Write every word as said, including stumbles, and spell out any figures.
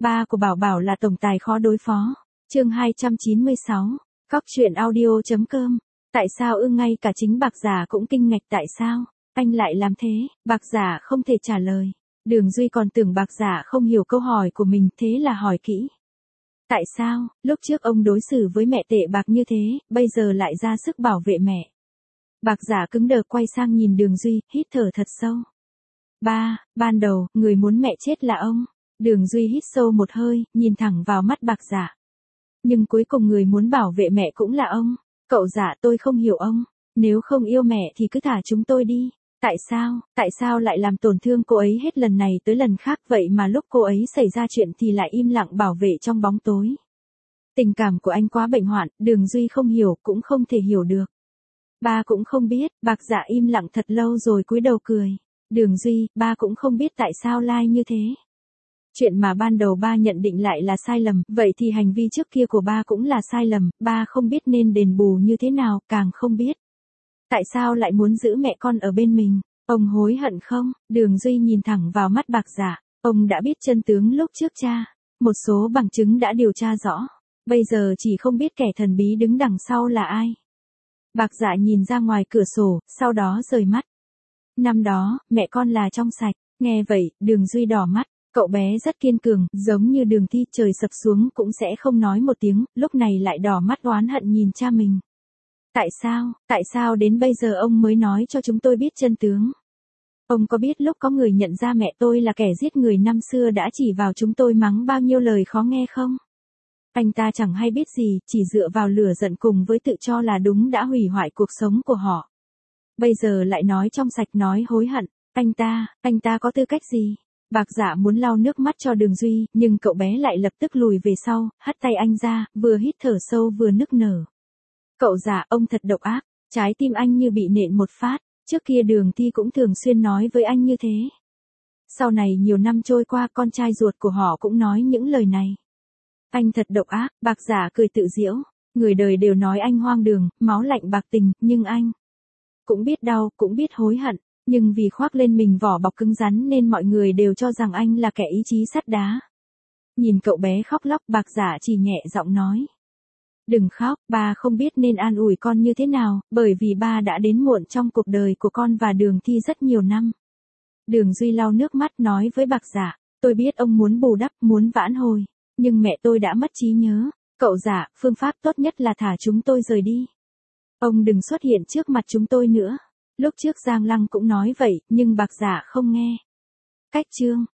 Ba của Bảo Bảo là tổng tài khó đối phó. Chương hai trăm chín mươi sáu. Cóc truyện audio.com. Tại sao ư, ngay cả chính Bạc Giả cũng kinh ngạc, tại sao anh lại làm thế? Bạc Giả không thể trả lời. Đường Duy còn tưởng Bạc Giả không hiểu câu hỏi của mình, thế là hỏi kỹ. Tại sao, lúc trước ông đối xử với mẹ tệ bạc như thế, bây giờ lại ra sức bảo vệ mẹ? Bạc Giả cứng đờ quay sang nhìn Đường Duy, hít thở thật sâu. Ba, ban đầu, người muốn mẹ chết là ông. Đường Duy hít sâu một hơi, nhìn thẳng vào mắt Bạc Giả. Nhưng cuối cùng người muốn bảo vệ mẹ cũng là ông. Cậu Giả, tôi không hiểu ông. Nếu không yêu mẹ thì cứ thả chúng tôi đi. Tại sao, tại sao lại làm tổn thương cô ấy hết lần này tới lần khác, vậy mà lúc cô ấy xảy ra chuyện thì lại im lặng bảo vệ trong bóng tối? Tình cảm của anh quá bệnh hoạn, Đường Duy không hiểu, cũng không thể hiểu được. Ba cũng không biết. Bạc Giả im lặng thật lâu rồi cúi đầu cười. Đường Duy, ba cũng không biết tại sao lai như thế. Chuyện mà ban đầu ba nhận định lại là sai lầm, vậy thì hành vi trước kia của ba cũng là sai lầm, ba không biết nên đền bù như thế nào, càng không biết tại sao lại muốn giữ mẹ con ở bên mình. Ông hối hận không? Đường Duy nhìn thẳng vào mắt Bạc Giả. Ông đã biết chân tướng lúc trước cha. Một số bằng chứng đã điều tra rõ. Bây giờ chỉ không biết kẻ thần bí đứng đằng sau là ai. Bạc Giả nhìn ra ngoài cửa sổ, sau đó rời mắt. Năm đó, mẹ con là trong sạch. Nghe vậy, Đường Duy đỏ mắt. Cậu bé rất kiên cường, giống như Đường Thi, trời sập xuống cũng sẽ không nói một tiếng, lúc này lại đỏ mắt oán hận nhìn cha mình. Tại sao, tại sao đến bây giờ ông mới nói cho chúng tôi biết chân tướng? Ông có biết lúc có người nhận ra mẹ tôi là kẻ giết người năm xưa đã chỉ vào chúng tôi mắng bao nhiêu lời khó nghe không? Anh ta chẳng hay biết gì, chỉ dựa vào lửa giận cùng với tự cho là đúng đã hủy hoại cuộc sống của họ. Bây giờ lại nói trong sạch, nói hối hận. Anh ta, anh ta có tư cách gì? Bạc Giả muốn lau nước mắt cho Đường Duy, nhưng cậu bé lại lập tức lùi về sau, hất tay anh ra, vừa hít thở sâu vừa nức nở. Cậu Giả, ông thật độc ác. Trái tim anh như bị nện một phát. Trước kia Đường Thi cũng thường xuyên nói với anh như thế. Sau này nhiều năm trôi qua, con trai ruột của họ cũng nói những lời này. Anh thật độc ác. Bạc Giả cười tự giễu. Người đời đều nói anh hoang đường, máu lạnh bạc tình, nhưng anh cũng biết đau, cũng biết hối hận. Nhưng vì khoác lên mình vỏ bọc cứng rắn nên mọi người đều cho rằng anh là kẻ ý chí sắt đá. Nhìn cậu bé khóc lóc, Bạc Giả chỉ nhẹ giọng nói. Đừng khóc, ba không biết nên an ủi con như thế nào, bởi vì ba đã đến muộn trong cuộc đời của con và Đường Thi rất nhiều năm. Đường Duy lau nước mắt nói với Bạc Giả. Tôi biết ông muốn bù đắp, muốn vãn hồi. Nhưng mẹ tôi đã mất trí nhớ. Cậu Giả, phương pháp tốt nhất là thả chúng tôi rời đi. Ông đừng xuất hiện trước mặt chúng tôi nữa. Lúc trước Giang Lăng cũng nói vậy, nhưng Bạc Giả không nghe. Cách chương